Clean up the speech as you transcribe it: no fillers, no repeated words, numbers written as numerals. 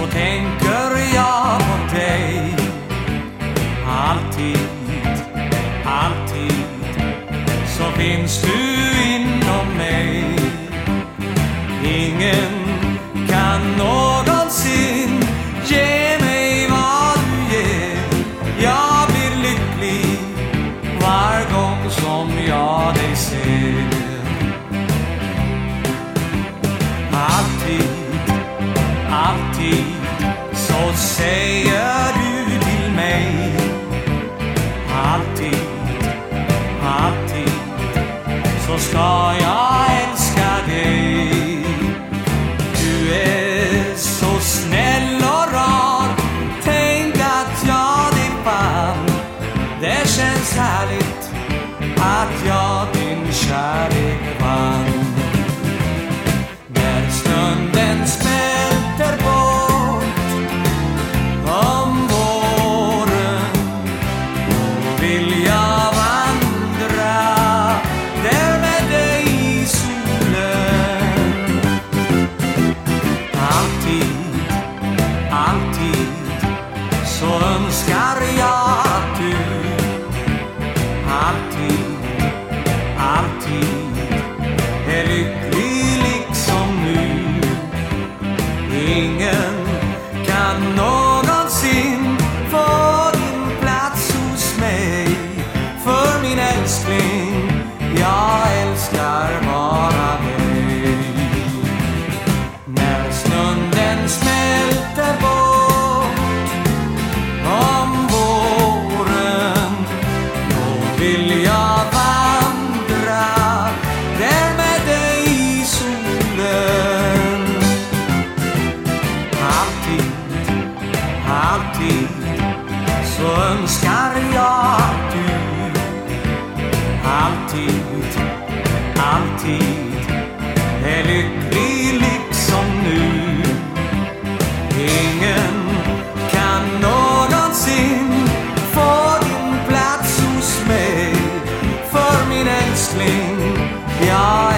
tänker jag på dig. Alltid, alltid så finns du inom mig. Ingen kan någonsin ge mig vad du ger. Jag blir lycklig var gång som jag dig ser. Alltid, alltid så säger du till mig. Alltid, alltid så ska jag älska dig. Du är så snäll och rar. Tänk att jag dig fann. Det känns härligt att jag din kärlek vann. När stunden smälter bort om våren, då vill jag vandra där med dig i solen. Alltid, alltid så önskar jag att du alltid, alltid är lycklig liksom nu. Ingen kan någonsin få din plats hos mig. För min älskling, jag älskar bara dig. När stunden smälter bort om våren, då vill jag vandra där med dig i solen. Alltid, alltid så önskar jag att du alltid, alltid är lycklig liksom nu. Ingen kan någonsin få din plats hos mig. För min älskling, jag